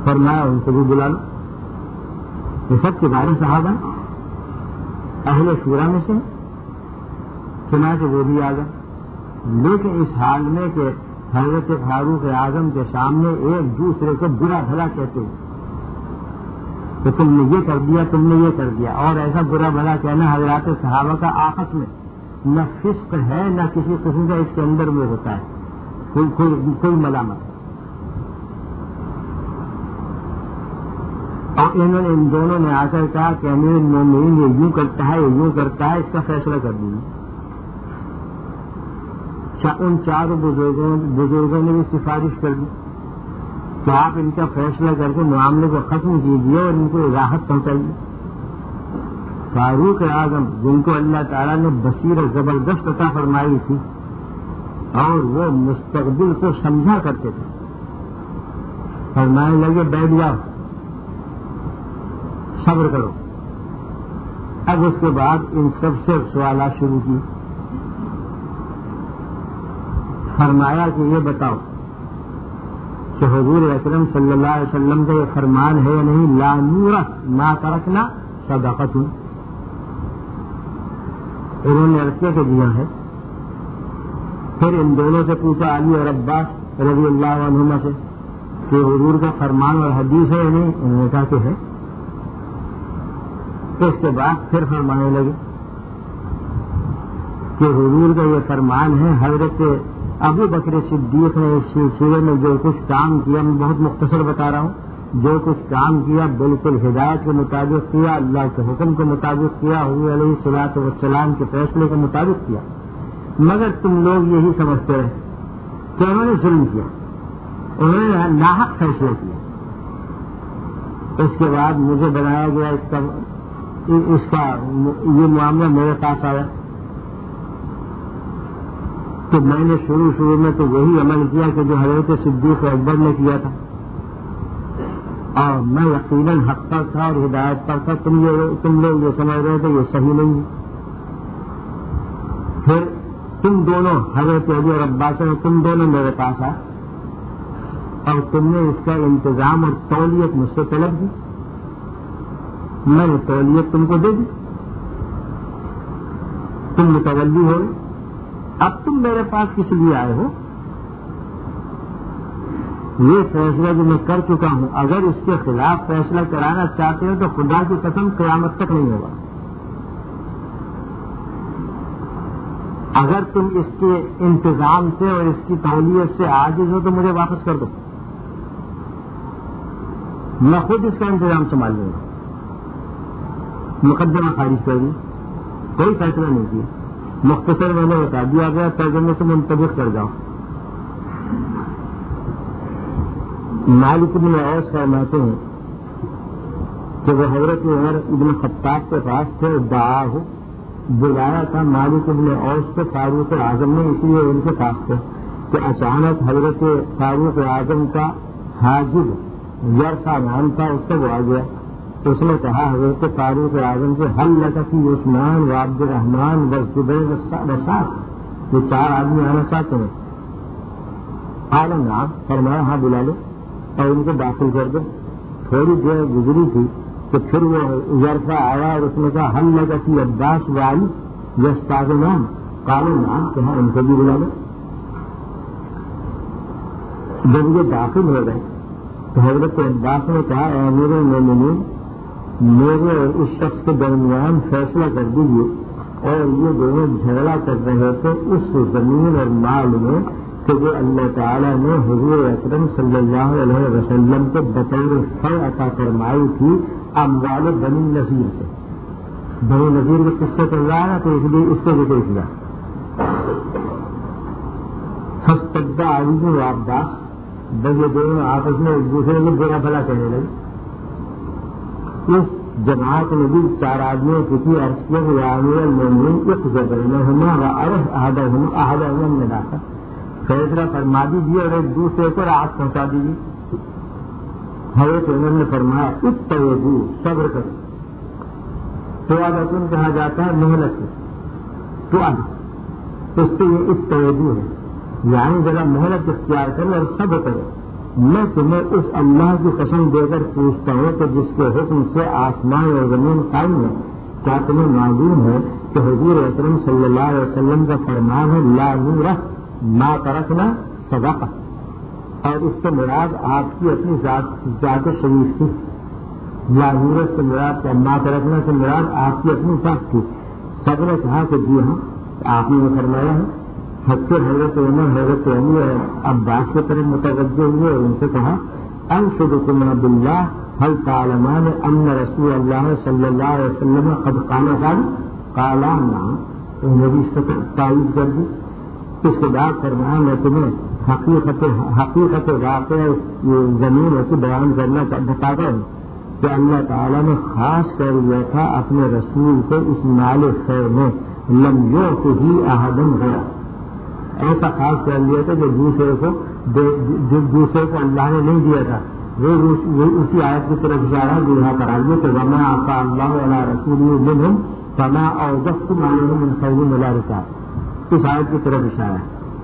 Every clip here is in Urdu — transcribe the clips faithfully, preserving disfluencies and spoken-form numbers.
فرمایا ان کو بھی بلا لو. یہ سب کبار صحابہ اہل شورا میں سے چنانچہ وہ بھی آ گئے. لیکن اس حال میں کہ حضرت فاروق اعظم کے سامنے ایک دوسرے کو برا بھلا کہتے ہیں کہ تم نے یہ کر دیا, تم نے یہ کر دیا, اور ایسا برا بھلا کہنا حضرات صحابہ کا آپس میں نہ فسق ہے نہ کسی قسم کا اس کے اندر میں ہوتا ہے کوئی کوئی, کوئی ملامت. اور انہوں نے ان دونوں نے آ کر کہا کہ امیر المومنین یہ یوں کرتا ہے یہ یوں کرتا ہے, اس کا فیصلہ کر دیجیے. ان چاروں بزرگوں بزرگوں نے بھی سفارش کر دی کہ آپ ان کا فیصلہ کر کے معاملے کو ختم کیجیے اور ان کو راحت پہنچائیے. فاروق اعظم جن کو اللہ تعالیٰ نے بصیرت زبردست عطا فرمائی تھی اور وہ مستقبل کو سمجھا کرتے تھے, فرمانے لگے بیٹھ جاؤ, صبر کرو. اب اس کے بعد ان سب سے سوالات شروع کی. فرمایا کہ یہ بتاؤ کہ حضور اکرم صلی اللہ علیہ وسلم کا یہ فرمان ہے یا نہیں, لا نورث ما ترکنا صدقۃ. انہوں نے عرض کیا دیا ہے. پھر ان دونوں سے پوچھا علی اور عباس رضی اللہ عنہما سے کہ حضور کا فرمان اور حدیث ہے یا نہیں, انہوں نے کہا کہ ہے. اس کے بعد پھر فرمانے لگے کہ حضور کا یہ فرمان ہے. حضرت ابو بکر صدیق نے اس سلسلے میں جو کچھ کام کیا, میں بہت مختصر بتا رہا ہوں, جو کچھ کام کیا بالکل ہدایت کے مطابق کیا, اللہ کے حکم کے مطابق کیا, حضور علیہ الصلوۃ والسلام کے فیصلے کے مطابق کیا. مگر تم لوگ یہی سمجھتے رہے کہ انہوں نے ظلم کیا, انہوں نے ناحق فیصلہ کیا. اس کے بعد مجھے بنایا گیا اس کا اس کا یہ معاملہ میرے پاس آیا تو میں نے شروع شروع میں تو وہی عمل کیا کہ جو حضرت صدیق اکبر نے کیا تھا, اور میں یقیناً حق پر تھا اور ہدایت پر تھا. تم یہ تم لوگ یہ سمجھ رہے تھے یہ صحیح نہیں ہے. پھر تم دونوں حضرت علی اور عباس نے تم دونوں میرے پاس آئے اور تم نے اس کا انتظام اور تولیت مجھ سے طلب دی. میں نے تولیت تم کو دے دی, تم متولی ہو. اب تم میرے پاس کس لیے آئے ہو؟ یہ فیصلہ جو میں کر چکا ہوں, اگر اس کے خلاف فیصلہ کرانا چاہتے ہو تو خدا کی قسم قیامت تک نہیں ہوگا. اگر تم اس کے انتظام سے اور اس کی تولیت سے عاجز ہو تو مجھے واپس کر دو, میں خود اس کا انتظام سنبھال لوں گا. مقدمہ خارج کر دی, کوئی فیصلہ نہیں کیا. مختصر میں نے بتا دیا گیا, ترجمے سے منطبق کر جاؤ. مالک بن اوس فرماتے ہیں کہ وہ حضرت عمر ابن خطاب کے پاس تھے, دعا ہو بلایا تھا مالک بن اوس کو فاروق اعظم نے, اس لیے ان کے پاس تھے کہ اچانک حضرت فاروق اعظم کا حاجب یرفع نام تھا, اس سے وہ آ گیا. اس نے کہا حضرت فاروق اعظم سے حل لکی عثمان و عبد الرحمان و زبیر وسعد, یہ چار آدمی آنا چاہتے ہیں. عالم نام فرمایا ہاں بلا لو اور ان کو داخل کر دو. تھوڑی دیر گزری تھی کہ پھر وہ یرفع آیا اور اس نے کہا حل لکی عباس و علی یستاذ نام قالوا نام, کہا ان کو بھی بلا لو. جب یہ داخل ہو گئے تو حضرت عباس نے کہا اے امیر المومنین, میرے اور اس شخص کے درمیان فیصلہ کر دیجیے, اور یہ دونوں جھگڑا کر رہے تھے اس زمین اور مال میں کہ جو اللہ تعالیٰ نے حضور اکرم صلی اللہ علیہ وسلم کو بطور فر عطا فرمائی تھی اموال بنی نذیر سے. بنی نذیر کے قصے چل رہا ہے تو اس لیے اس کو ذکر کیا. فاستبدأ علی و عباس, بس یہ دونوں آپس میں ایک دوسرے میں برا بھلا کہنے لگے. اس جماعت نے بھی چار آدمیوں کی تھی, عرض کیا کہ یا امیر المومنین اقض بینہما وعرف احدہما احدہما النلاقہ, فیصلہ فرما دیجیے اور ایک دوسرے کو راحت پہنچا دیجیے. حضرت عمر نے فرمایا اتقوا, صبر کرو. تو عادتن کہا جاتا ہے محنت سے, تو اس سے یہ اتقوا ہے, یعنی ذرا محنت اختیار کرو اور صبر کرو. میں تمہیں اس اللہ کی قسم دے کر پوچھتا ہوں کہ جس کے حکم سے آسمان اور زمین قائم ہے، کیا تمہیں معلوم ہے کہ حضور اکرم صلی اللہ علیہ وسلم کا فرمان ہے لا نورہ ما ترکنا صدقہ، اور اس سے مراد آپ کی اپنی ذات ذات شریف تھی. لا نورہ سے مراد ما ترکنا سے مراد آپ کی اپنی ذات تھی. سب نے کہا کہ جی ہاں، آپ نے فرمایا ہے. حضرت حضرت عمر حضرت عمر عباس کی طرف متوجہ ہوئے اور ان سے کہا انشدکم باللہ هل تعلمان ان رسول اللہ صلی اللہ علیہ وسلم قد قال قالا نعم. تو نبی اس کو تائید کر دی. اس کے بعد فرمایا میں تمہیں حقیقت حقیقت واقعہ زمین کی بیان کرنا بتاتا ہوں کہ اللہ تعالیٰ نے خاص کر دیا تھا اپنے رسول کو اس مال خیر میں لم یعطہ احد غیرہ. ایسا خاص کر لیا تھا جو دوسرے کو جو دوسرے کو اللہ نے نہیں دیا تھا. وہ اسی آیت کی طرف اشارہ جو یہاں پر آئیے کہ وما آتا اللہ علیہ رسول منہم فما اوجفتم علیہم من خیر ولا رکاب. اس آیت کی طرف اشارہ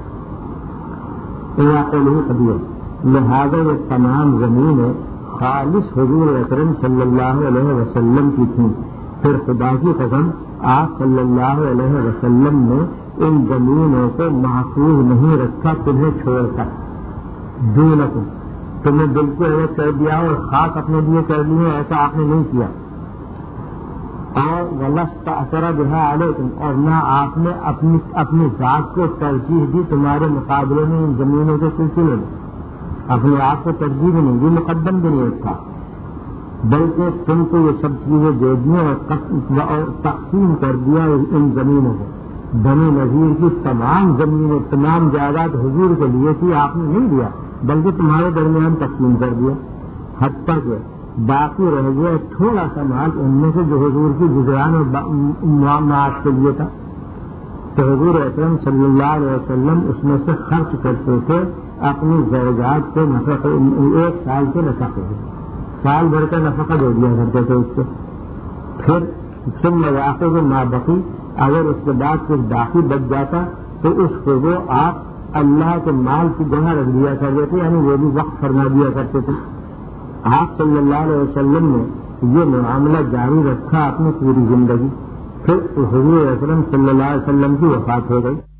ہے. لہذا یہ تمام زمینیں خالص حضور اکرم صلی اللہ علیہ وسلم کی تھیں. پھر خدا کی قسم آپ صلی اللہ علیہ وسلم نے ان زمینوں کو محفوظ نہیں رکھا تمہیں چھوڑ کر. دونکم تمہیں بالکل الگ کر دیا اور خاص اپنے لیے کر لیے، ایسا آپ نے نہیں کیا. اور ولست اثر بہا علیکم، اور نہ آپ نے اپنی اپنی ذات کو ترجیح دی تمہارے مقابلے میں ان زمینوں کے سلسلے میں. اپنے آپ کو ترجیح نہیں دی، مقدم بھی نہیں تھا، بلکہ تم کو یہ سب چیزیں دے دی اور تقسیم کر دیا ان زمینوں کو. بنی نذیر کی تمام زمینیں تمام جائیداد حضور کے لیے تھی، آپ نے نہیں دیا بلکہ تمہارے درمیان تقسیم کر دیا. حتیٰ کہ باقی رہ گیا تھوڑا سا مال ان میں سے جو حضور کی گزران اور معاملات کے لیے تھا. تو حضور اکرم صلی اللہ علیہ وسلم اس میں سے خرچ کرتے تھے اپنی زوجات کے نفقے، ایک سال کے نفقے سال بھر کا نفقہ دے دیا کرتے تھے اس کو. پھر سن مواقع کو ماں بقی، اگر اس کے بعد کچھ باقی بچ جاتا تو اس کو وہ آپ اللہ کے مال کی جگہ رکھ دیا کرتے تھے، یعنی وہ بھی وقت فرما دیا کرتے تھے. آپ صلی اللہ علیہ وسلم نے یہ معاملہ جاری رکھا اپنی پوری زندگی. پھر حضور اکرم صلی اللہ علیہ وسلم کی وفات ہو گئی.